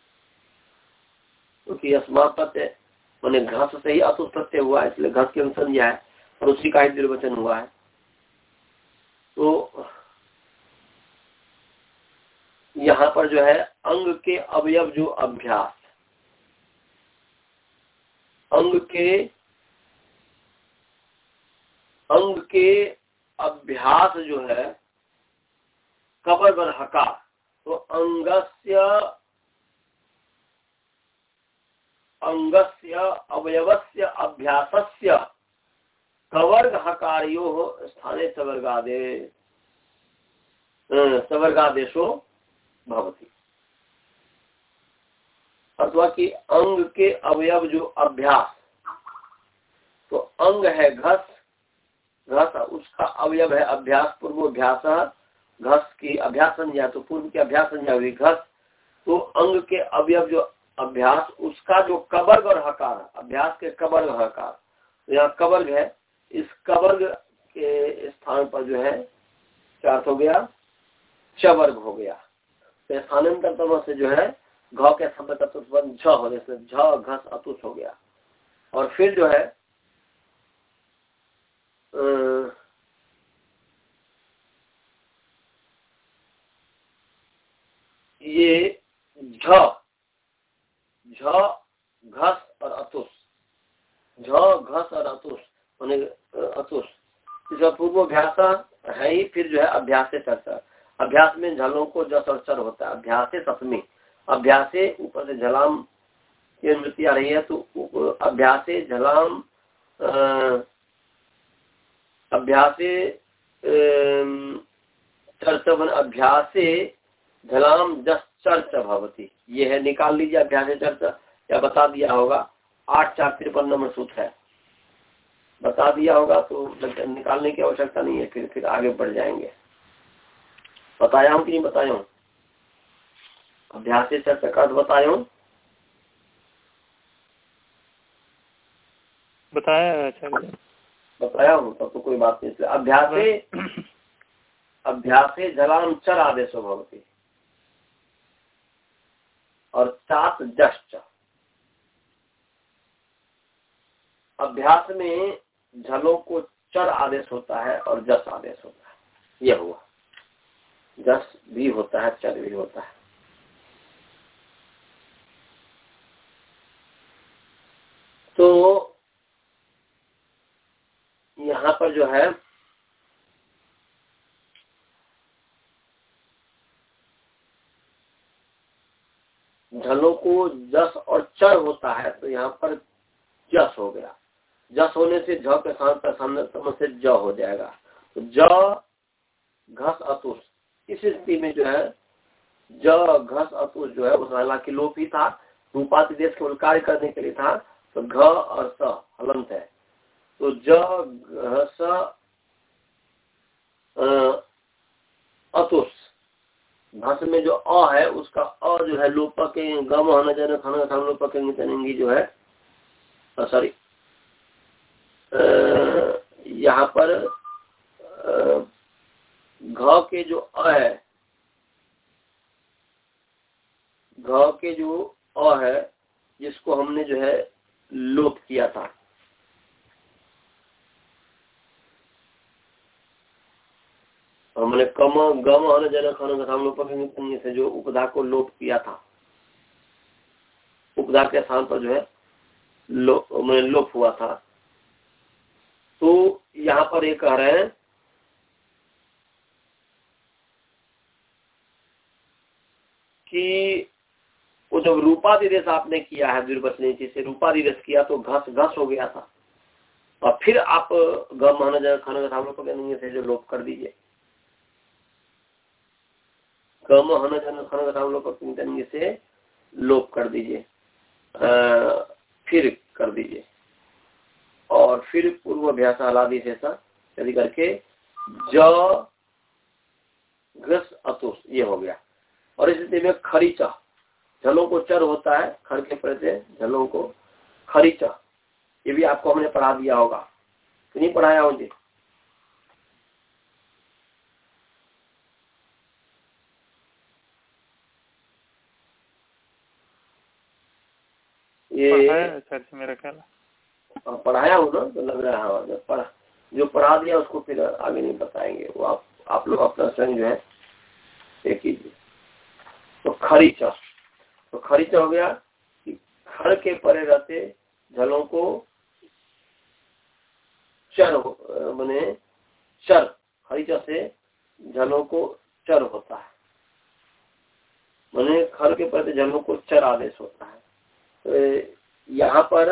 क्योंकि तो अस्मात् प्रत्यय मैंने घस से ही अतुष प्रत्यय हुआ है, इसलिए घस की अंग संज्ञा है और उसी का ही द्विवचन हुआ है। तो यहाँ पर जो है अंग के अवयव जो अभ्यास, अंग के अंग के अभ्यास जो है कवर्ग हकार, तो अंगस्य अंगस्य अवयवस्य अभ्यासस्य कवर्ग हकार्योः स्थाने सवर्गादे सवर्गादेशो भवति। अथवा कि अंग के अवयव जो अभ्यास, तो अंग है घस, घस उसका अवयव है अभ्यास, पूर्वोभ्यास, घस की अभ्यास संज्ञा, तो पूर्व की अभ्यास संज्ञा हुई घस। तो अंग के अवयव जो अभ्यास उसका जो कवर्ग और हकार, अभ्यास के कवर्ग हकार, तो यहाँ कवर्ग है, इस कवर्ग के स्थान पर जो है क्या अर्थ हो गया, चवर्ग हो गया। तो स्थानांतर से जो है घ के शब्द का उत्पन्न झ होने से झ घस अतुष हो गया। और फिर जो है आ, ये झ झ घस और अतुष, झ घस और अतुष माने अतुष इसका पूर्वोभ्यास है ही। फिर जो है अभ्यास से चर्चा, अभ्यास में झलों को जस और चर होता है, अभ्यास से सप्तमी, अभ्यास से ऊपर से झलाम की अनुवृत्ति आ रही है, तो अभ्यास से झलाम अभ्यास से चर्चवन, अभ्यास से झलाम जस चर्च भवती, ये है, निकाल लीजिए अभ्यास चर्चा, या बता दिया होगा, आठ चार तिरपन नंबर सूत्र है, बता दिया होगा तो निकालने की आवश्यकता नहीं है, फिर फिर आगे बढ़ जाएंगे। बताया हूँ कि नहीं बताया हूँ, अभ्यास चर्चा का बताया हूँ, बताया अच्छा बताया हूँ, तब तो कोई बात नहीं। इसलिए अभ्यास से अभ्यास से जलाम चर आदेशो भवती और चात जश्च, अभ्यास में झलों को चर आदेश होता है और जस आदेश होता है, यह हुआ, जस भी होता है चर भी होता है। तो यहाँ पर जो है झलों को जस और चर होता है, तो यहाँ पर जस हो गया, जस होने से झ के साथ सामने से ज हो जाएगा, तो ज घस अतुष, इस स्थिति में जो है ज घस अतुष जो है उस हालांकि लोप ही था, रूपाति देश केवल कार्य करने के लिए था, तो घ और स हलंत है, तो ज घस अतुष, घस में जो अ है उसका अ जो है लोपक के गम होना जाना खाना खाना लोपक के जो है सॉरी यहाँ पर घ के जो अ है, घ के जो अ है जिसको हमने जो है लोप किया था, हमने कम गम और जन खन हम लोग से जो उपधा को लोप किया था, उपधा के स्थान पर जो है लो, मैंने लोप हुआ था। तो यहाँ पर ये कह रहे हैं कि वो जब रूपाधिदेश आपने किया है द्विवचनी से रूपाधिदेश किया तो घस घस हो गया था, और फिर आप गम हन जन खन हम लोग से जो लोप कर दीजिए, गम हन जन खन हम लोग से लोप कर दीजिए, फिर कर दीजिए, और फिर पूर्व अभ्यास आलादि से यदि करके ज घस अतुस ये हो गया। और इस स्थिति में खरीचा, झलों को चर होता है, खर के प्रत्यय झलों को खरीचा, ये भी आपको हमने पढ़ा दिया होगा कि नहीं पढ़ाया हो जी? ये सर मेरा ख्याल पढ़ाया हो ना, तो लग रहा है पढ़ा, जो पढ़ा दिया उसको फिर आगे नहीं बताएंगे, वो आप आप लोग अपना स्वयं जो है ये कीजिए। तो खरीचा, तो खरीचा हो गया कि खर के परे रहते झलों को चर बने चर, खरीचा से झलों को चर होता है, मैंने खर के परे झलों को चर आदेश होता है। तो यहाँ पर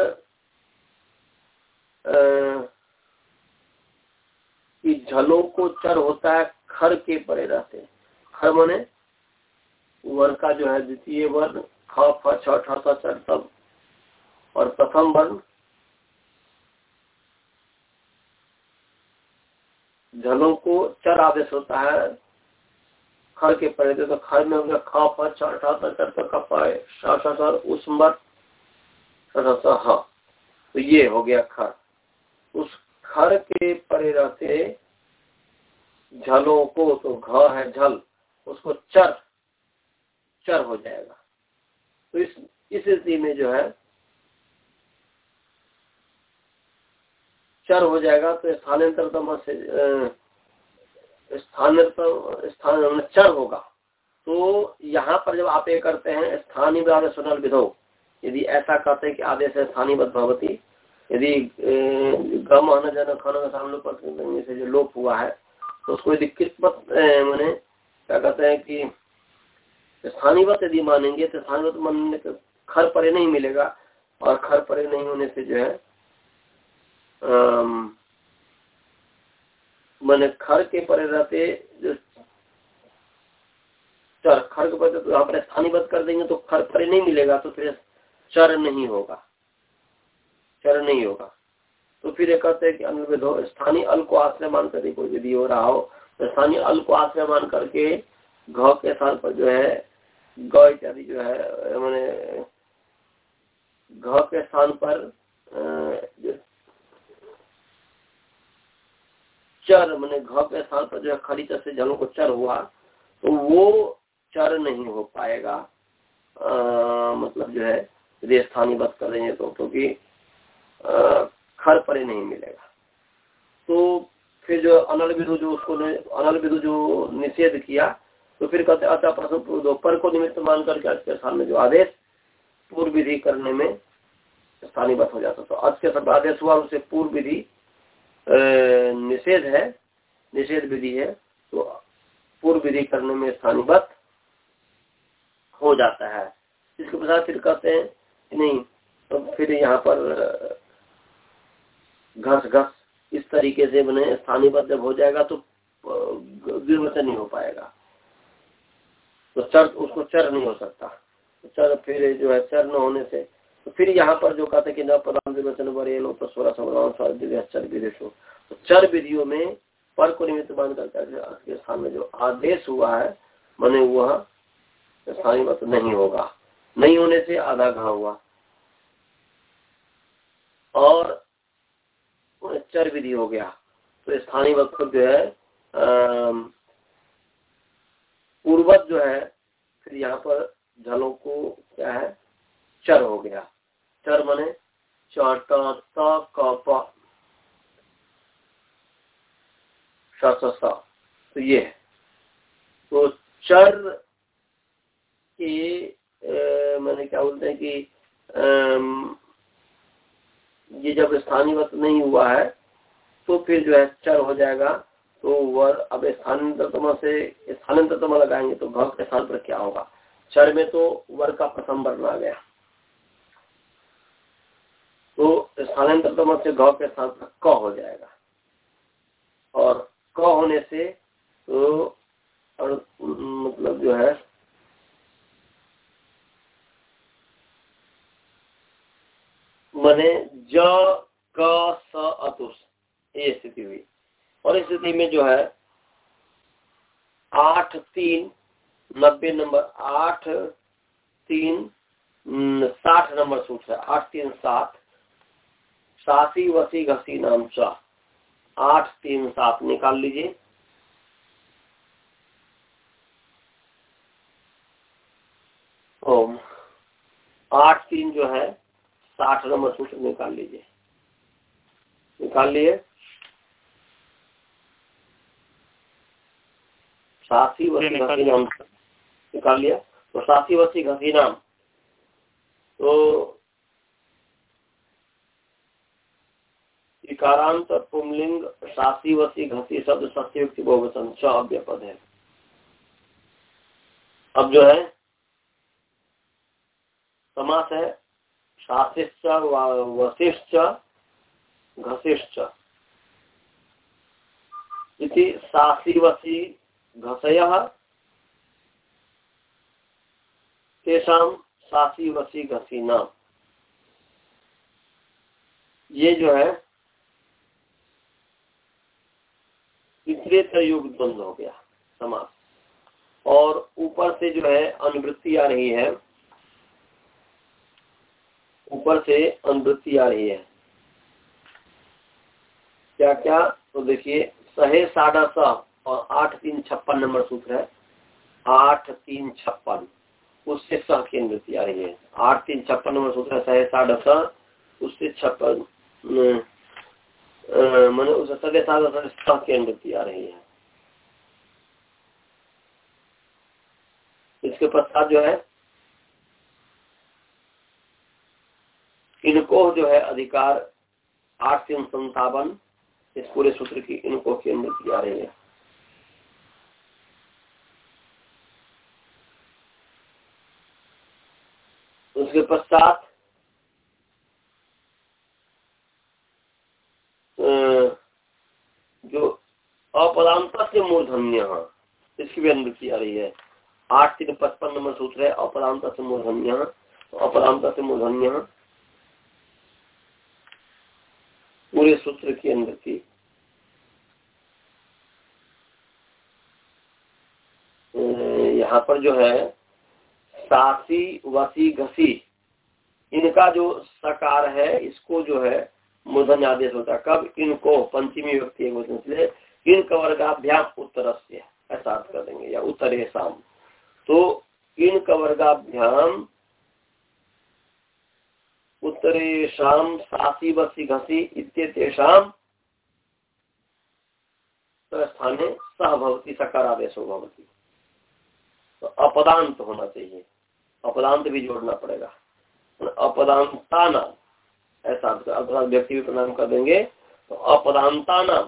कि झलों को चर होता है खर के परे रहते, खर माने वर्ण का जो है द्वितीय वर्ण ख फ छ ठ स चर तब, और प्रथम वर्ण झलों को चर आदेश होता है खर के परे, तो खर में हो गया ख फ छ ठ स चर तक ख उसमत ह, तो ये हो गया खर। उस खर के परे रहते झलों को, तो घ है झल, उसको चर चर हो जाएगा। तो इस इस स्थिति में जो है चर हो जाएगा, तो स्थानांतरतम से स्थानांतर स्थान चर होगा। तो यहाँ पर जब आप ये करते हैं स्थानीय सुनल विधो, यदि ऐसा कहते हैं कि आदेश है स्थानीय भवती, यदि गम हन जन खन हम लोग से जो लोप हुआ है तो उसको यदि किस्मत मैंने क्या कहते हैं कि स्थानीयवत यदि मानेंगे तो स्थानीयवत मानने के खर परे नहीं मिलेगा, और खर परे नहीं होने से जो है मैंने खर के परे रहते जो चर, खर के परे तो यहाँ पर स्थानीयवत कर देंगे तो खर परे नहीं मिलेगा, तो फिर चर नहीं होगा, चर नहीं होगा। तो फिर ये कहते हैं कि अन्य विधो स्थानीय अल को आश्रय मान कर कोई विधि हो रहा हो तो स्थानीय अल को आश्रय मान करके घ के स्थान पर जो है ग इत्यादि जो है मैंने घ के स्थान पर चर मैंने घ के स्थान पर जो है खड़ी से झलों को चर हुआ, तो वो चर नहीं हो पाएगा, आ, मतलब जो है यदि स्थानीय बात कर रहे हैं तो क्योंकि खर परे नहीं मिलेगा। तो फिर जो अनल विधु जो उसको अनल विधु जो निषेध किया, तो फिर कहते अतः प्रथम पूर्व पर को निमित्त मान करके आज के स्थान में जो आदेश पूर्व विधि करने में स्थानीय बात हो जाता, तो आज के सब आदेश हुआ उसे पूर्व विधि निषेध है, निषेध विधि है, तो पूर्व विधि करने में स्थानीयवत हो जाता है। इसके पश्चात फिर कहते हैं कि नहीं, तो फिर यहाँ पर घस घस इस तरीके से बने स्थानीयवत जब हो जाएगा तो द्विवचन नहीं हो पाएगा, तो चर उसको चर नहीं हो सकता, तो चर फिर जो है चर न होने से तो फिर यहाँ पर जो कहते हैं कि न प्रधान द्विवचन बरेलो तो सोलह सौ चर विदेशो, तो चर विधियों में पर को निमित्त मान करके स्थान में जो आदेश हुआ है माने वह स्थानीयवत नहीं होगा, नहीं होने से आधा घा हुआ। और चर विधि हो गया। तो स्थानीय वक्र जो है पूर्वज जो है, फिर यहाँ पर झलों को क्या है, चर हो गया। चर माने च ट त क प श स स, तो ये है। तो चर के मैंने क्या बोलते हैं कि आ, ये जब स्थानीयवत नहीं हुआ है तो फिर जो है चर हो जाएगा। तो वर अब स्थानांतरतम से स्थानांतरतम लगाएंगे तो घ के स्थान पर क्या होगा, चर में तो वर का प्रथम वर्ण आ गया, तो स्थानांतरतम से घ के स्थान पर क हो जाएगा। और क होने से तो और मतलब जो है मने ज क स अतुस, ये स्थिति हुई। और इस स्थिति में जो है आठ तीन नब्बे नंबर, आठ तीन साठ नंबर सूत्र है, आठ तीन सात, सासी वसी घसी नाम च, आठ तीन सात निकाल लीजिए। ओम आठ तीन जो है साठ नंबर सूत्र निकाल लीजिए, निकाल लिए। सासी वसी घसी नाम निकाल लिया। तो सासी वसी घसी नाम, तो इकारांत पुंलिंग सासी वसी घसी शब्द सत्युक्ति बहुवचन च अव्यपद है। अब जो है समास है सासिश्च वसिश्च घसिश्च इति सासी वसी घसयः तेषां सासी वसी घसी नाम। ये जो है इतरेतर युग द्वंद्व हो गया समास। और ऊपर से जो है अनुवृत्ति आ रही है, ऊपर से अनुवृत्ति आ रही है क्या क्या, तो देखिए सहे साढ़ा स और आठ तीन छप्पन नंबर सूत्र है, आठ तीन छप्पन, उससे सह की अनुवृत्ति आ रही है। आठ तीन छप्पन नंबर सूत्र है सहे साढ़ा स, उससे छप्पन मैंने उस सगे साढ़ा स सह की अनुवृत्ति आ रही है। इसके पश्चात जो है इनको जो है अधिकार आठ तीन संतावन, इस पूरे सूत्र की इनको की अनुवृत्ति आ रही है। उसके पश्चात जो अपदांत से मूर्धन्य, इसकी भी अनुवृत्ति आ रही है। आठ तीन पचपन नंबर सूत्र है अपदांत से मूर्धन्य, अपदांत से मूर्धन्य पूरे सूत्र की अनुवृत्ति। यहाँ पर जो है सासी वसी घसी, इनका जो सकार है इसको जो है मूर्धन्य आदेश होता है। कब? इनको पंचमी व्यक्ति इसलिए इन कवर्गाभ्याम उत्तरस्य ऐसा अर्थ कर देंगे, या उत्तरेशाम। तो इन कवर्गाभ्याम उत्तरेशाम सासी वसी घसी इत्येतेषाम स्थाने सह भवति सकार आदेशो भवति। तो अपदांत होना चाहिए, अपदांत भी जोड़ना पड़ेगा। अपदांता नाम ऐसा अपदांत व्यक्ति भी प्रणाम कर देंगे। तो अपदांता नाम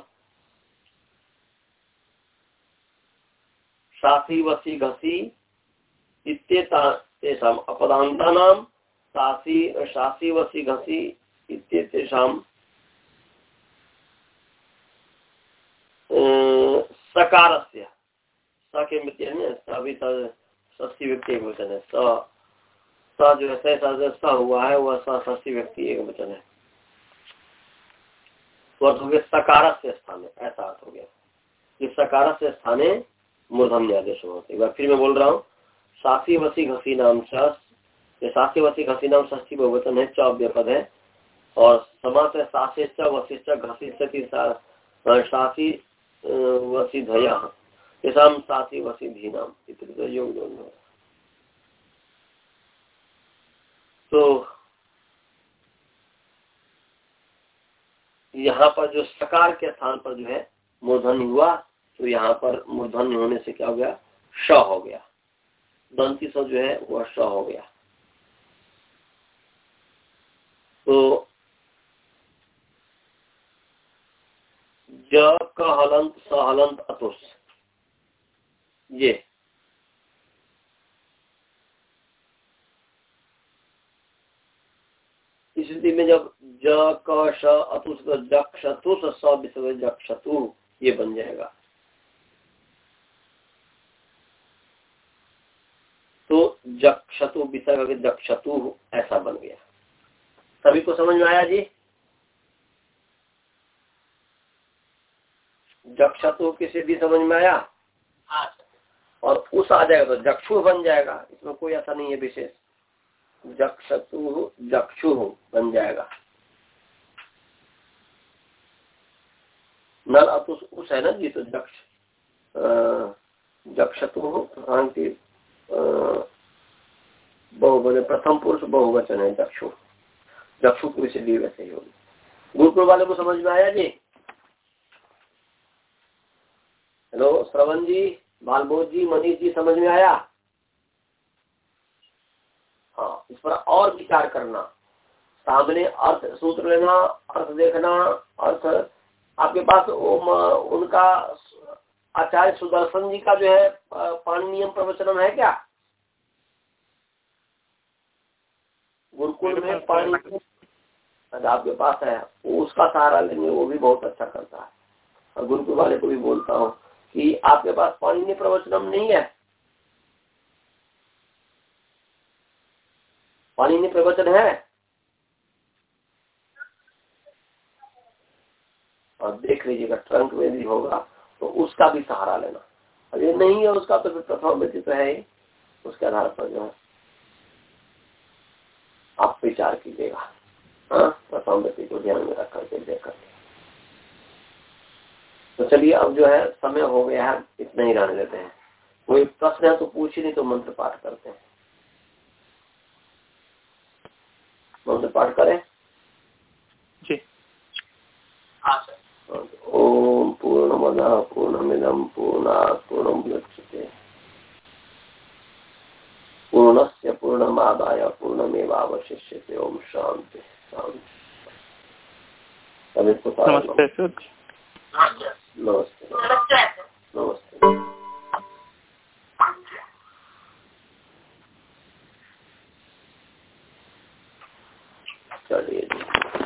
सासी वसी घसी इत्येतेषाम, अपदांता नाम सासी सासी वसी घसी इत्येतेषाम सकारस्य, स के मृत्यु सभी षष्ठी व्यक्ति एक वचन है। स स जो है स हुआ है वह षष्ठी व्यक्ति एक वचन है। तो अर्थ हो गया सकार से स्थाने, ऐसा अर्थ हो गया कि सकार से स्थाने मूर्धन्य आदेश होते। एक बार फिर मैं बोल रहा हूँ, सासी वसी घसी नाम च, सासी वसी घसी नाम षष्ठी बहुवचन है, च अव्यपद है। और समास है सासेच वशिष्ठ घसिष्यति सासी वसी धया तेषाम सासी वसी धीनाम इत्यादि योग दोनों। तो यहाँ पर जो सकार के स्थान पर जो है मूर्धन्य हुआ, तो यहाँ पर मूर्धन्य होने से क्या हो गया, श हो गया। दंती स जो है वह श हो गया। तो ज का हलंत सहलंत अतुष, ये इस स्थिति में जब ज क श अतुष तो जक्षतुष स विसर्ग जक्षतु ये बन जाएगा। तो जक्षतु विसर्ग जक्षतु ऐसा बन गया। सभी को समझ में आया जी? जक्षतु की सिद्धि समझ में आया? और उस आ जाएगा तो जक्षु बन जाएगा, इसमें कोई ऐसा नहीं है विशेष। जक्षतु जक्षु बन जाएगा। नल अतुष उस है ना जी, तो जक्ष जक्षतु बहुवचन, प्रथम पुरुष बहुवचन है जक्षु। जक्षु पुरुष भी वैसे ही होगी। गुरुकुल वाले को समझ में आया जी? हेलो श्रवण जी, बालबोध जी, मनीष जी, समझ में आया? हाँ, इस पर और विचार करना, सामने अर्थ सूत्र लेना, अर्थ देखना। अर्थ आपके पास उनका आचार्य सुदर्शन जी का जो है पाणिनियम प्रवचनम है क्या? गुरुकुल में पाणिनि आपके पास है, उसका सहारा लेंगे, वो भी बहुत अच्छा करता है। और गुरुकुल वाले को भी बोलता हूँ कि आपके पास पाणिनि प्रवचनम नहीं है, पाणिनि प्रवचन है और देख लीजिएगा ट्रंक में भी होगा, तो उसका भी सहारा लेना। अब ये नहीं है उसका तो फिर प्रथम व्यतीत है ही, उसके आधार पर जो है आप विचार कीजिएगा। हाँ, प्रथम व्यतीत को ध्यान में रख करके देख करके। तो चलिए अब जो है समय हो गया है, इतना ही रहने देते हैं। कोई प्रश्न है तो पूछिए, नहीं तो मंत्र पाठ करते हैं। मंत्र पाठ करें जी। ओम पूर्णमदः पूर्णमिदं पूर्णात् पूर्णमुदच्यते पूर्णस्य पूर्णमादाय पूर्णमेवावशिष्यते। ओम शांति शांति। नमस्ते सर। नमस्ते नमस्ते। चलिए जी।